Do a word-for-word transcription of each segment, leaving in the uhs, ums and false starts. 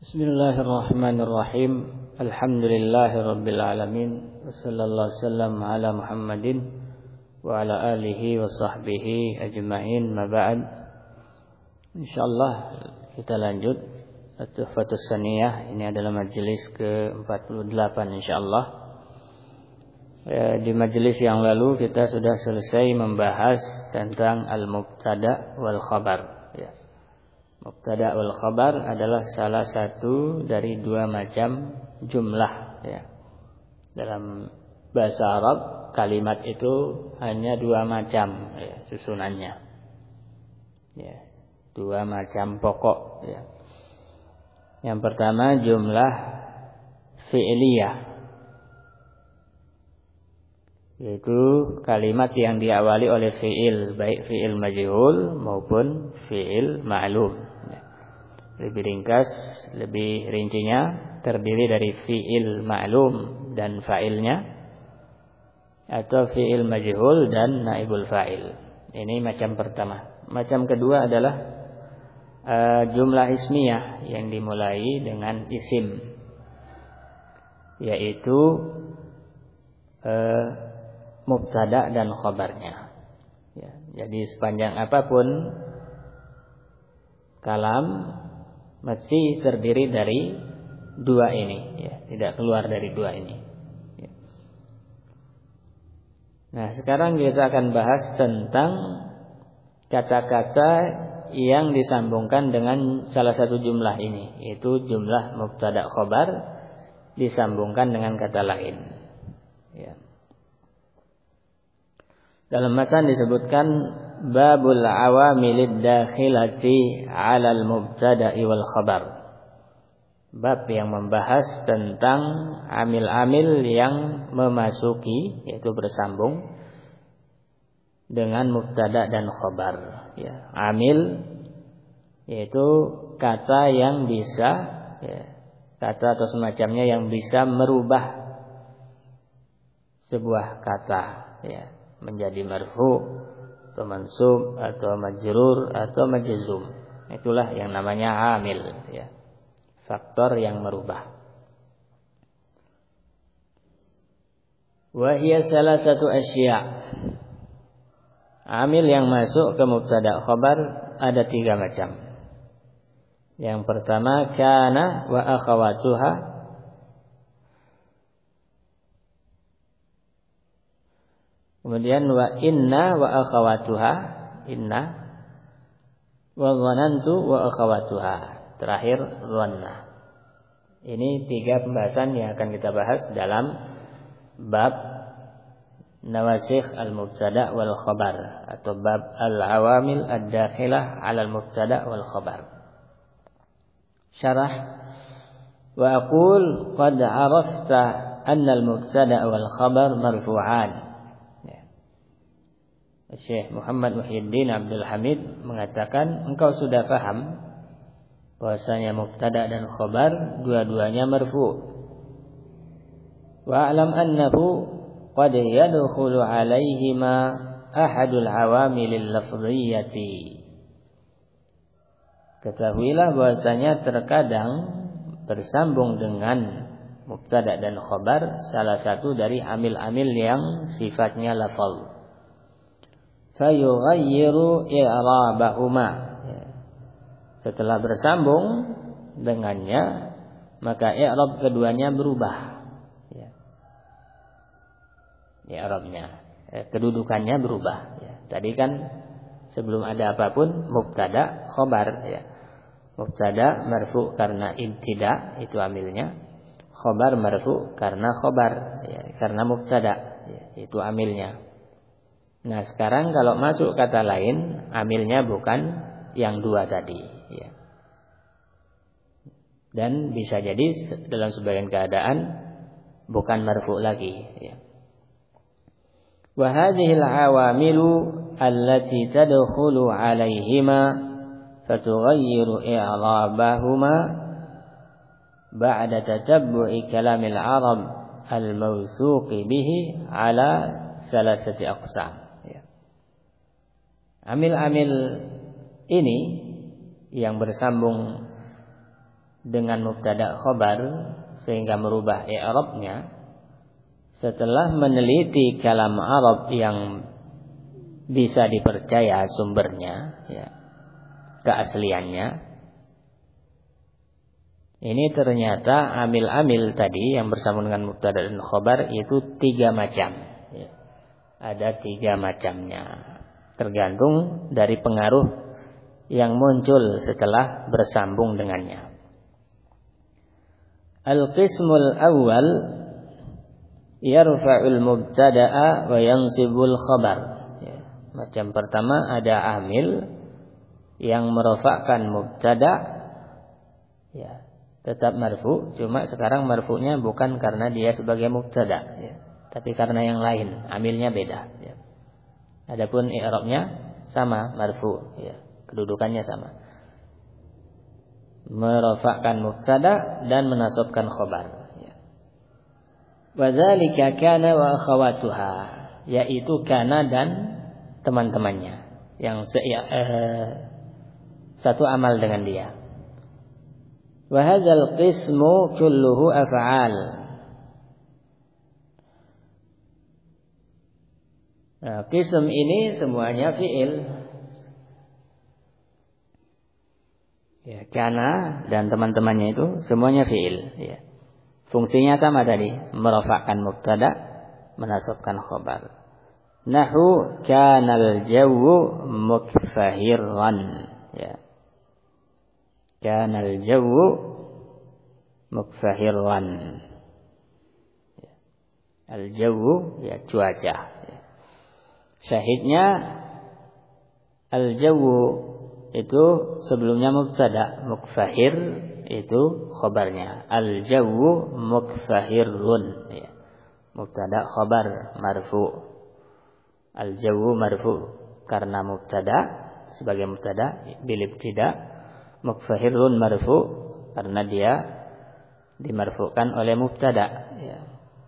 Bismillahirrahmanirrahim. Alhamdulillahirabbil alamin. Wassallallahu wasallam ala Muhammadin wa ala alihi wa sahbihi ajma'in. Ma ba'd. Insyaallah kita lanjut At-Tuhfatus Saniyah. Ini adalah majelis ke empat puluh delapan insyaallah. Ya, di majelis yang lalu kita sudah selesai membahas tentang al-mubtada wal khabar. Mubtada wal khabar adalah salah satu dari dua macam jumlah ya. Dalam bahasa Arab kalimat itu hanya dua macam ya, susunannya. Ya, dua macam pokok ya. Yang pertama jumlah fi'liyah, yaitu kalimat yang diawali oleh fi'il, baik fi'il majhul maupun fi'il ma'lum. Lebih ringkas, lebih rincinya terdiri dari fi'il ma'lum dan fa'ilnya, atau fi'il majhul dan naibul fa'il. Ini macam pertama. Macam kedua adalah uh, jumlah ismiyah yang dimulai dengan isim, yaitu uh, mubtada dan khabarnya ya. Jadi sepanjang apapun kalam mesti terdiri dari dua ini ya, tidak keluar dari dua ini ya. Nah sekarang kita akan bahas tentang kata-kata yang disambungkan dengan salah satu jumlah ini, yaitu jumlah mubtada khabar disambungkan dengan kata lain ya. Dalam matan disebutkan babul awamilid dakhilati 'alal mubtada'i wal khabar. Bab yang membahas tentang amil-amil yang memasuki, yaitu bersambung dengan mubtada dan khabar ya. Amil yaitu kata yang bisa ya, kata atau semacamnya yang bisa merubah sebuah kata ya, menjadi marfu atau mansub atau majrur atau majzum. Itulah yang namanya amil ya. Faktor yang merubah. Wa hiya salasatu asya'. Amil yang masuk ke mubtada khabar ada tiga macam. Yang pertama kana wa akhawatuha, kemudian wa inna wa akhawatuha, inna, wa dhanantu wa akhawatuha, terakhir dhanna. Ini tiga pembahasan yang akan kita bahas dalam bab nawasikh al-mubtada wal khabar atau bab al-awamil ad-dakhilah 'ala al-mubtada wal khabar. Syarah: wa aqul qad 'arafta anna al-mubtada wal khabar marfu'an. Syekh Muhammad Muhyiddin Abdul Hamid mengatakan engkau sudah faham bahwasanya mubtada dan khabar dua-duanya marfu'. Wa alam annahu qad yadkhulu 'alaihima ahadul awamilil lafdhiyyati. Ketahuilah bahwasanya terkadang bersambung dengan mubtada dan khabar salah satu dari amil-amil yang sifatnya lafal. Fayughayyiru i'rabahuma. Setelah bersambung dengannya, maka i'rab keduanya berubah. Ya. I'rabnya, eh, kedudukannya berubah. Ya. Tadi kan sebelum ada apapun mubtada khabar. Ya. Mubtada marfu karena ibtida, itu amilnya. Khabar marfu karena khabar, ya, karena mubtada, ya, itu amilnya. Nah sekarang kalau masuk kata lain, amilnya bukan yang dua tadi ya. Dan bisa jadi dalam sebagian keadaan bukan marfu lagi ya. Wa hadhil awamilu allati tadkhulu 'alaihima fatughayyiru i'rabahuma ba'da tatabbu'i kalamil 'arab al-mawthuqi bihi 'ala salasati aqsam. Amil-amil ini yang bersambung dengan mubtada khabar sehingga merubah i'rabnya setelah meneliti kalam Arab yang bisa dipercaya sumbernya, ya, keasliannya. Ini ternyata amil-amil tadi yang bersama dengan mubtada dan khabar itu tiga macam, ya. Ada tiga macamnya, tergantung dari pengaruh yang muncul setelah bersambung dengannya. Al-qismul awal yarfa'ul mubtada'a wa yansibul khabar. Ya. Macam pertama ada amil yang merofakkan mubtada, ya, tetap marfu, cuma sekarang marfu'nya bukan karena dia sebagai mubtada, ya, tapi karena yang lain, amilnya beda, ya. Adapun i'rabnya sama, marfu, ya, kedudukannya sama. Merofakkan mubtada dan menasabkan khabar. Wa dzalika kana wa akhawatuha, yaitu kana dan teman-temannya yang se, eh, satu amal dengan dia. Wa hadzal qismu kulluhu af'al. Nah, qism ini semuanya fi'il. Ya, kana dan teman-temannya itu semuanya fi'il, ya. Fungsinya sama tadi, merofakkan mubtada, menasabkan khabar. Nahu kanal jawu mukfahiran, ya. Kanal jawu mukfahiran. Ya. Al jawu, ya, cuaca, ya. Syahidnya al jawu itu sebelumnya mubtada, mukfahir itu khabarnya. Al-jawu mukfahirun, ya. Mubtada khabar marfu. Al-jawu marfu karena mubtada, sebagai mubtada bil ibtida. Mukfahirun marfu karena dia dimarfukan oleh mubtada, ya.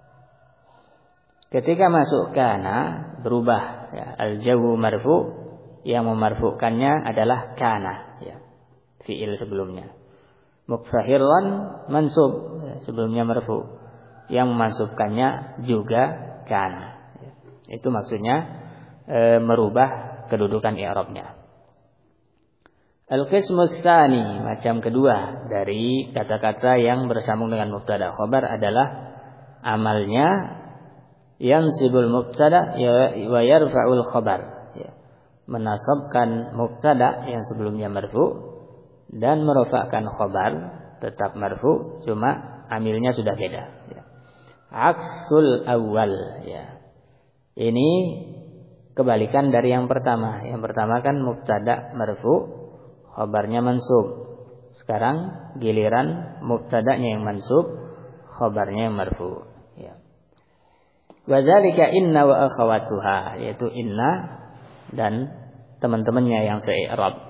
Ketika masuk kana berubah, ya. Al-jawu marfu, yang memarfukannya adalah kana, ya, fi'il sebelumnya. Mukfahiran mansub, ya, sebelumnya marfu, yang memansubkannya juga kana, ya. Itu maksudnya e, merubah kedudukan i'rabnya. Al-qismus tsani, macam kedua dari kata-kata yang bersambung dengan mubtada khabar adalah amalnya yansibul mubtada wa yarfa'ul khabar, menasabkan mubtada yang sebelumnya marfu dan merofakkan khabar tetap marfu, cuma amilnya sudah beda, ya. Aksul awal, ya. Ini kebalikan dari yang pertama. Yang pertama kan mubtada marfu, khabarnya mansub. Sekarang giliran mubtadanya yang mansub, khabarnya yang marfu, ya. Wa dzalika inna wa akhawatuha, yaitu inna dan teman-temannya yang se-i'rab.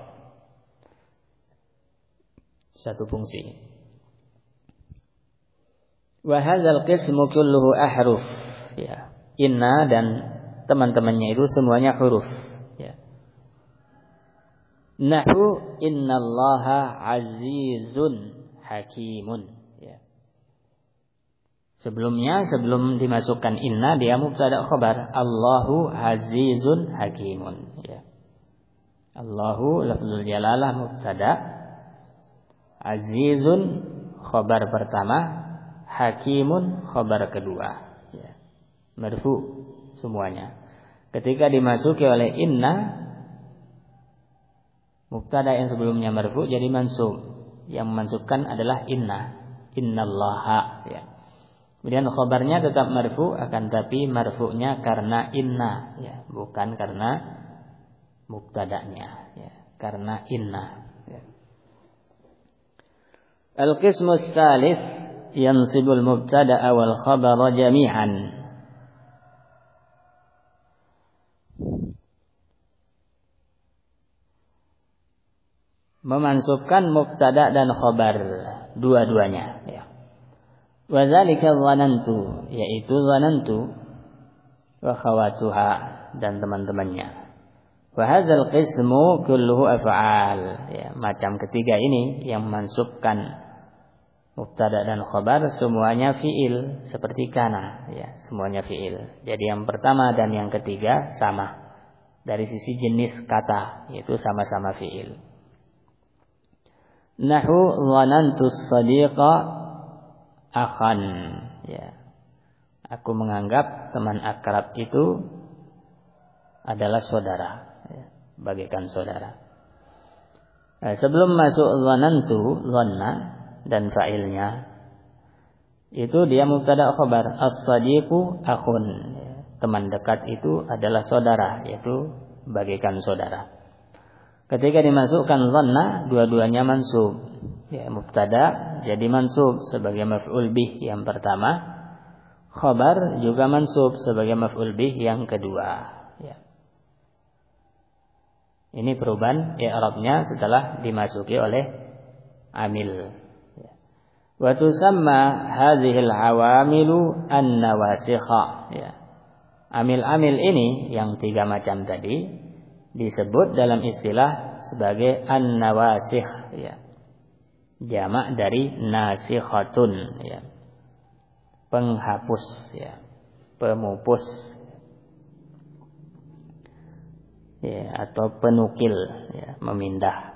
Satu fungsi. Wa hadzal qismu kulluhu ahruf, ya. Inna dan teman-temannya itu semuanya huruf, ya. Nahu innallaha azizun hakimun, ya. Sebelumnya, sebelum dimasukkan inna, dia mubtada khabar. Allahu azizun hakimun, ya. Allahu lafzul jalalah mubtada, azizun khabar pertama, hakimun khabar kedua, ya. Marfu semuanya. Ketika dimasuki oleh inna, mubtada yang sebelumnya marfu jadi mansub. Yang memansubkan adalah inna, innallaha, ya. Kemudian khabarnya tetap marfu, akan tapi marfu'nya karena inna, ya, bukan karena mubtada'nya, ya, karena inna, ya. Al-qismus tsalis yansibul mubtada'a wal khabara jami'an. Memansubkan mubtada dan khabar dua-duanya, ya. Wa dzalika dhanantu, yaitu dhanantu wa khawatuha dan teman-temannya. Wa hadzal qismu kulluhu af'al, ya, macam ketiga ini yang memansubkan mubtada dan khabar semuanya fiil seperti kana, ya, semuanya fiil. Jadi yang pertama dan yang ketiga sama dari sisi jenis kata, yaitu sama-sama fiil. Nahu dhanantu as-sadiqa akhan, ya. Aku menganggap teman akrab itu adalah saudara, ya, bagaikan saudara. Nah, sebelum masuk dhanantu, dhanna dan fa'ilnya itu dia mubtada khabar, as-sadiqu akhun, ya. Teman dekat itu adalah saudara, yaitu bagaikan saudara. Ketika dimasukkan dhanna, dua-duanya mansub, ya, mubtada jadi mansub sebagai maf'ul bih yang pertama, khabar juga mansub sebagai maf'ul bih yang kedua, ya. Ini perubahan i'rabnya setelah dimasuki oleh amil. Wa tusamma hadhil awamilu an-nawasikha, ya. Amil-amil ini yang tiga macam tadi disebut dalam istilah sebagai an-nawasikh, ya. Jamak dari nasikhatun, ya. Penghapus, ya. Pemupus, ya, atau penukil, ya, memindah.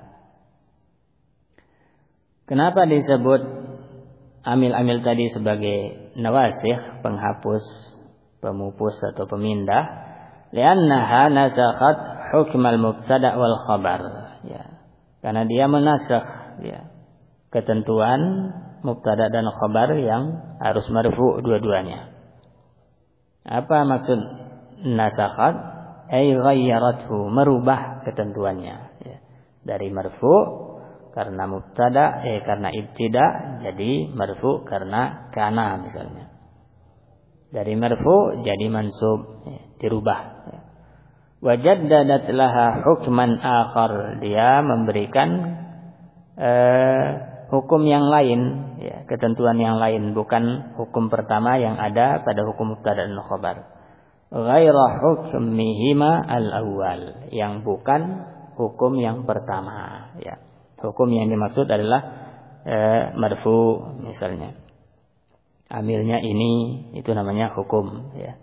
Kenapa disebut amil-amil tadi sebagai nawasikh, penghapus, pemupus atau pemindah? Li'annaha nasakhat hukmal mubtada wal khabar, ya. Karena dia menasakh, ya, ketentuan mubtada dan khabar yang harus marfu dua-duanya. Apa maksud nasakhat? Ay ghayyarathu, merubah ketentuannya, ya. Dari marfu karena mubtada, eh karena ibtida jadi marfu karena kana misalnya. Dari marfu jadi mansub, ya, dirubah, ya. Wajaddadat laha hukman akhar, dia memberikan eh, hukum yang lain, ya, ketentuan yang lain, bukan hukum pertama yang ada pada hukum mubtada dan khabar. Ghaira hukmihima al-awwal, yang bukan hukum yang pertama, ya. Hukum yang dimaksud adalah eh, marfu misalnya. Amilnya ini, itu namanya hukum, ya.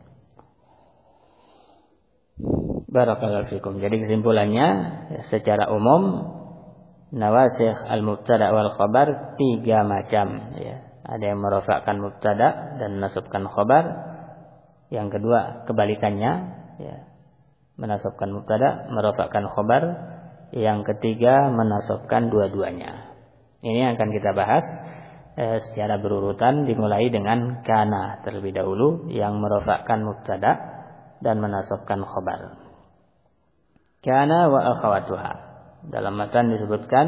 Barakallahu fikum. Jadi kesimpulannya, ya, secara umum nawasikh al-mubtada wal khabar tiga macam, ya. Ada yang merafa'kan mubtada dan menasabkan khabar. Yang kedua kebalikannya, ya, menasabkan mubtada, merafa'kan khabar. Yang ketiga menasabkan dua-duanya. Ini yang akan kita bahas eh, secara berurutan, dimulai dengan kana terlebih dahulu yang merafa'kan mubtada dan menasabkan khabar. Kana wa akhawatuha. Dalam matan disebutkan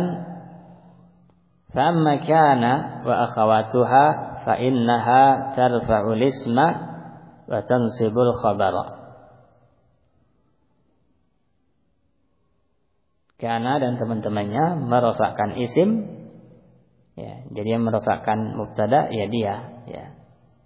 famma kana wa akhawatuha fa innaha tarfa'ul isma wa tansibul khabara. Kana dan teman-temannya merafa'kan isim, ya, jadi yang merafa'kan mubtada ya dia, ya.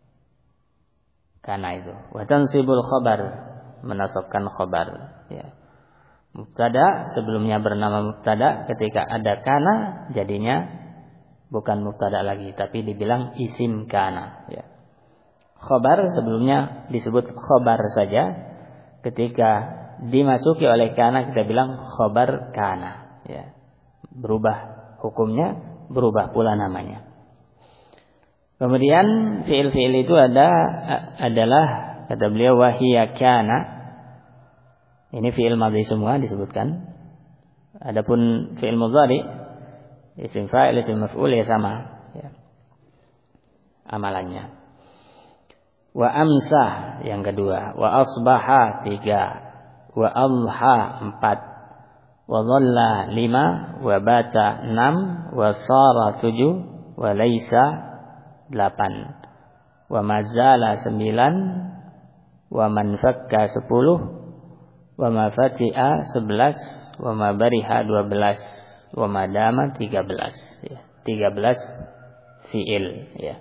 Kana itu. Wa tansibul khabar, menasabkan khabar, ya. Mubtada sebelumnya bernama mubtada, ketika ada kana jadinya bukan mubtada lagi tapi dibilang isim kana, ya. Khabar sebelumnya disebut khabar saja, ketika dimasuki oleh kana kita bilang khabar kana, ya. Berubah hukumnya, berubah pula namanya. Kemudian fiil-fiil itu ada adalah kata beliau wahiya kana. Ini fiil madhi semua disebutkan. Adapun fiil mudhari, isim fa'il, isim maf'ul ya sama, ya, amalannya. Wa amsah yang kedua, wa asbaha tiga, wa adha empat, wa dhalla lima, wa bata enam, wa sara tujuh, wa laisa delapan, wa mazala sembilan, wa manfakka sepuluh, wa mafati'a sebelas, wa mabariha dua belas, wa madama tiga belas, ya. tiga belas fiil, ya.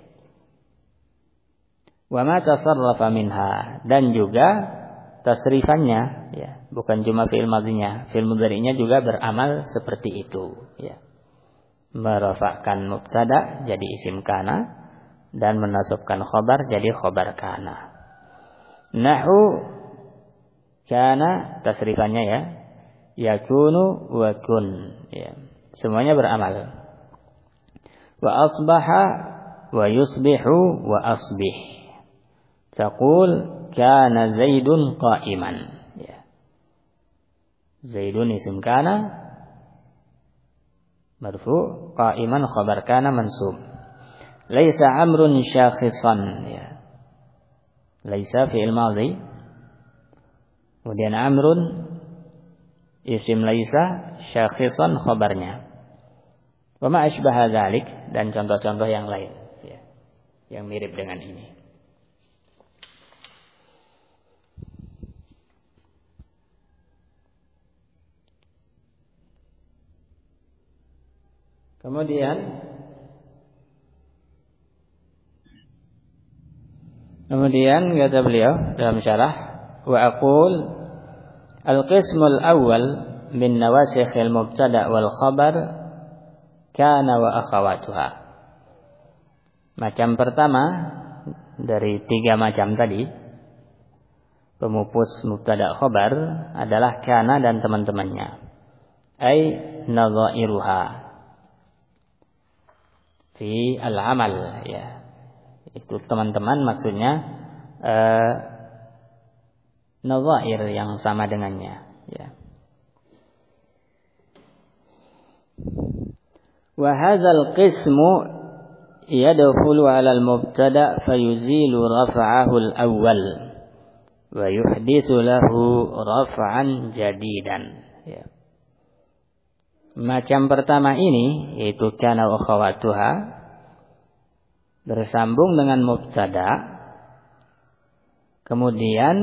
Wa ma tasarrafa minha, dan juga tasrifannya, ya, bukan cuma fiil madhinya, fiil mudhari'nya juga beramal seperti itu, ya. merafa'kan mubtada jadi isim kana dan menasabkan khabar jadi khabar kana. Nahu kana tasrifannya ya, yakunu wa kun ya. Semuanya beramal. Wa asbaha wa yusbihu wa asbih. Taqul kana Zaidun qa'iman ya. Zaidun isim kana marfu, qa'iman khabar kana mansub. Laisa amrun syakhisan ya. Laisa fi'il madhi. Kemudian amrun isim laisa, syakhisan khabarnya. Wa ma asbaha dzalik, dan contoh-contoh yang lain ya, yang mirip dengan ini. Kemudian Kemudian kata beliau dalam syarah, wa aqul al-qismul awwal min nawasikhil mubtada wal khabar kana wa akhawatuha. Macam pertama dari tiga macam tadi, pemupus mubtada khabar adalah kana dan teman-temannya. Ai nadhairuha fi al-amal ya. Itu teman-teman maksudnya eh, nadhair yang sama dengannya ya. Wa hadzal qismu yadkhulu 'ala al-mubtada fayuzilu raf'ahu al-awwal wa yuhditsu lahu raf'an jadidan ya. Macam pertama ini yaitu kana wa akhawatuha bersambung dengan mubtada, kemudian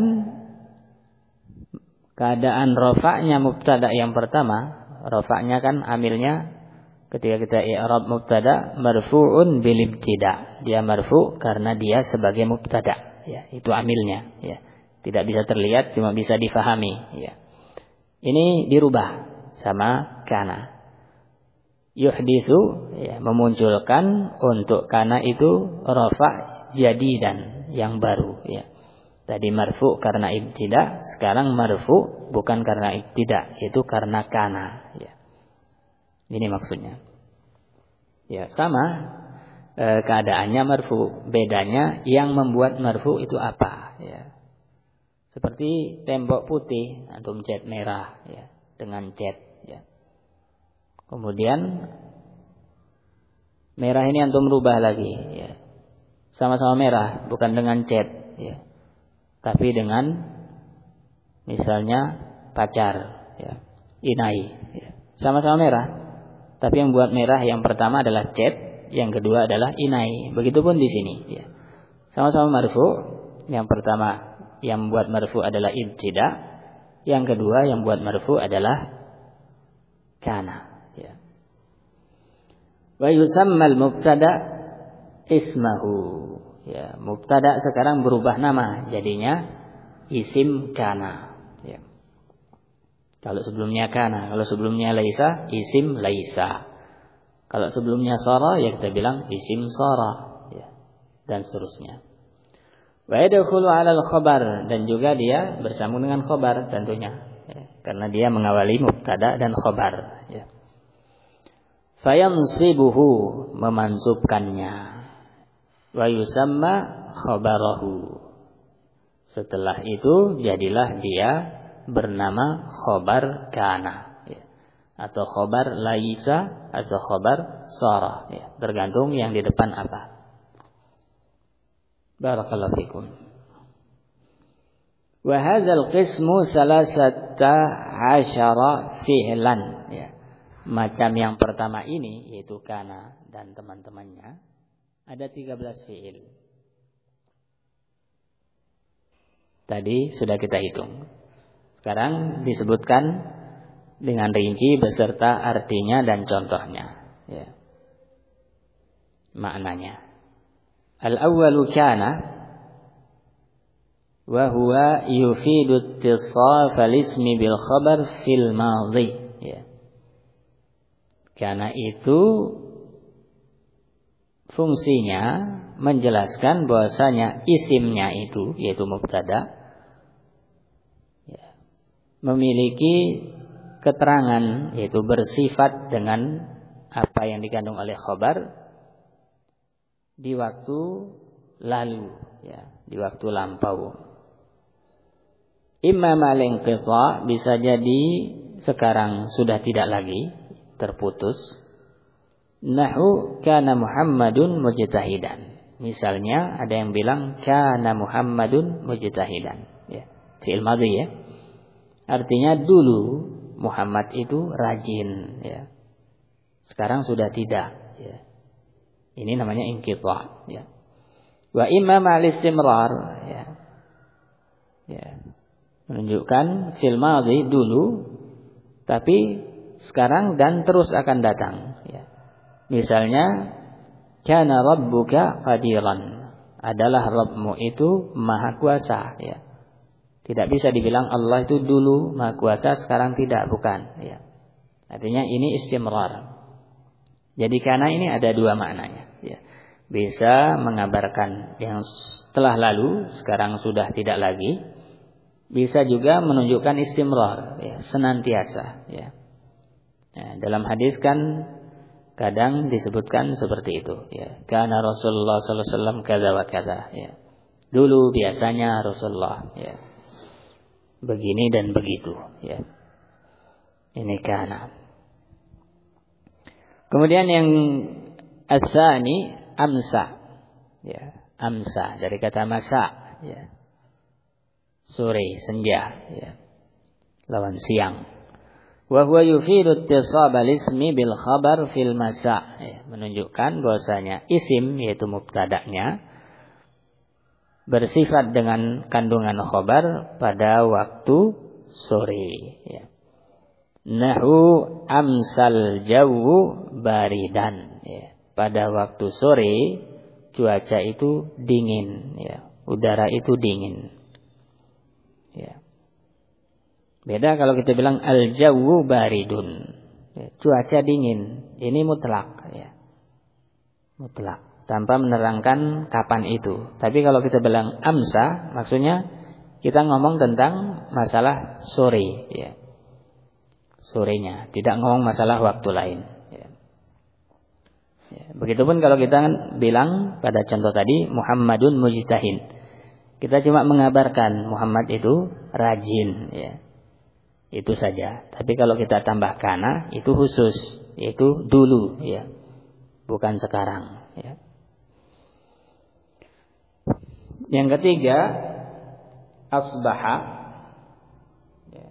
keadaan rafa'nya mubtada yang pertama, rafa'nya kan amilnya ketika kita i'rab mubtada marfu'un bil ibtida, dia marfu karena dia sebagai mubtada ya, itu amilnya ya. Tidak bisa terlihat, cuma bisa difahami ya. Ini dirubah sama kana. Yuhditsu ya, memunculkan untuk kana itu rafa' jadidan yang baru ya. Tadi marfu karena ibtida, sekarang marfu bukan karena ibtida, itu karena kana ya. Ini maksudnya. Ya, sama e, keadaannya marfu, bedanya yang membuat marfu itu apa ya. Seperti tembok putih antum cat merah ya, dengan cat ya. Kemudian merah ini antum rubah lagi ya. Sama-sama merah, bukan dengan cat ya. Tapi dengan misalnya pacar ya, inai ya. Sama-sama merah. Tapi yang buat merah yang pertama adalah cat, yang kedua adalah inai. Begitupun di sini ya. Sama-sama marfu, yang pertama yang buat marfu adalah ibtida, yang kedua yang buat marfu adalah kana ya. Wa yusammal mubtada ismahu ya, mubtada sekarang berubah nama jadinya isim kana ya. Kalau sebelumnya kana, kalau sebelumnya laisa, isim laisa. Kalau sebelumnya sara ya kita bilang isim sara ya, dan seterusnya. Wa yadkhulu 'ala al-khabar, dan juga dia bersambung dengan khabar tentunya ya, karena dia mengawali mubtada dan khabar ya. Fayansibuhu, memansubkannya, wa yusamma khabarahu. Setelah itu jadilah dia bernama khabar kana ya, atau khabar laisa atau khabar sara ya, tergantung yang di depan apa. Barakallahu fikum. Wa hadzal qismu salasata asyara fi'lan ya. Macam yang pertama ini yaitu kana dan teman-temannya ada tiga belas fi'il. Tadi sudah kita hitung. Sekarang disebutkan dengan rinci beserta artinya dan contohnya ya. Maknanya. Al-awwalu kana wa huwa yufidu ittisaf al-ismi bil khabar fil madhi ya. Karena itu fungsinya menjelaskan bahwasanya isimnya itu, yaitu mubtada, ya, memiliki keterangan, yaitu bersifat dengan apa yang dikandung oleh khabar di waktu lalu, ya, di waktu lampau. Imma mal-inqita, bisa jadi sekarang sudah tidak lagi, terputus. Nahu kana Muhammadun mujtahidan. Misalnya ada yang bilang kana Muhammadun mujtahidan, ya, fi'il madhi, ya. Artinya dulu Muhammad itu rajin, ya. Sekarang sudah tidak, ya. Ini namanya inqita, ya. Wa imma ma'al istimrar, ya. Ya. Menunjukkan fil madhi dulu, tapi sekarang dan terus akan datang, ya. Misalnya kana rabbuka qadiran, adalah Rabbmu itu maha kuasa, ya. Tidak bisa dibilang Allah itu dulu maha kuasa, sekarang tidak, bukan, ya. Artinya ini istimrar. Jadi karena ini ada dua maknanya, ya. Bisa mengabarkan yang telah lalu, sekarang sudah tidak lagi. Bisa juga menunjukkan istimrar, ya, senantiasa, ya. Nah, dalam hadis kan kadang disebutkan seperti itu, ya. Karena Rasulullah sallallahu alaihi wasallam kadza wa kadza, ya. Dulu biasanya Rasulullah, ya, begini dan begitu, ya. Ini karena. Kemudian yang asani amsa, ya, amsa dari kata masa, ya, sore, senja, ya, lawan siang. Wa huwa yufidu ittisab al-ismi bil khabar fil masa, ya, menunjukkan bahwasanya isim, yaitu mubtada'nya, bersifat dengan kandungan khabar pada waktu sore, ya. Nahu amsal jawu baridan, ya. Pada waktu sore cuaca itu dingin, ya. Udara itu dingin, ya. Beda kalau kita bilang al-jawu baridun, ya, cuaca dingin. Ini mutlak, ya. Mutlak, tanpa menerangkan kapan itu. Tapi kalau kita bilang amsa, maksudnya kita ngomong tentang masalah sore, ya. Sorenya, tidak ngomong masalah waktu lain, ya. Ya, begitupun kalau kita bilang pada contoh tadi Muhammadun mujtahid, kita cuma mengabarkan Muhammad itu rajin, ya. Itu saja. Tapi kalau kita tambah kana, itu khusus, yaitu dulu, ya, bukan sekarang, ya. Yang ketiga, asbaha, ya.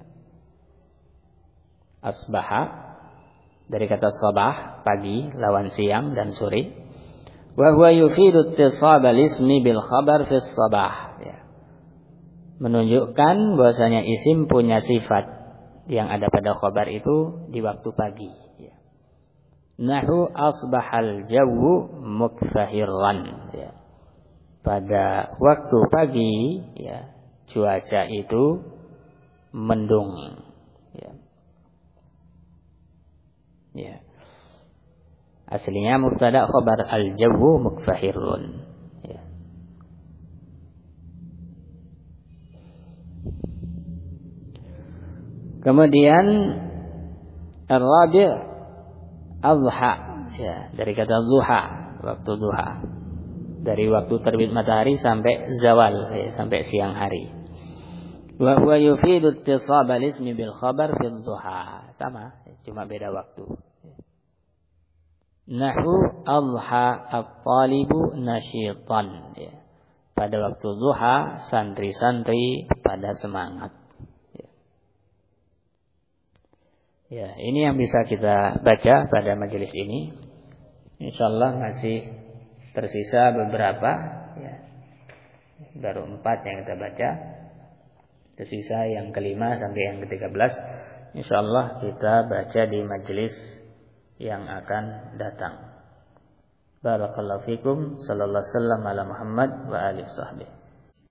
Asbaha dari kata sabah, pagi, lawan siang dan sore. Wa huwa yufidu ittisab al-ismi bil khabar fi sabah, ya. Menunjukkan bahwasanya isim punya sifat yang ada pada khabar itu di waktu pagi, ya. Nahu asbahal jawu mukfahiran, ya. Pada waktu pagi, ya, cuaca itu mendung, ya. Ya. Aslinya mubtada khabar al-jawu mukfahirun, ya. Kemudian ar-rabi' adha, ya, dari kata zuha, waktu duha. Dari waktu terbit matahari sampai zawal, ya, sampai siang hari. Wa huwa yufidu ittisab al-ismi bil khabar fi duha. Sama, cuma beda waktu. Nahu adha at-talibu nasyitan, ya. Pada waktu duha santri-santri pada semangat. Ya, ini yang bisa kita baca pada majelis ini. Insyaallah masih tersisa beberapa, ya. Baru empat yang kita baca. Tersisa yang kelima sampai yang ketiga belas. Insyaallah kita baca di majelis yang akan datang. Barakallahu fikum. Sallallahu alaihi wasallam ala Muhammad wa alihi sahbihi.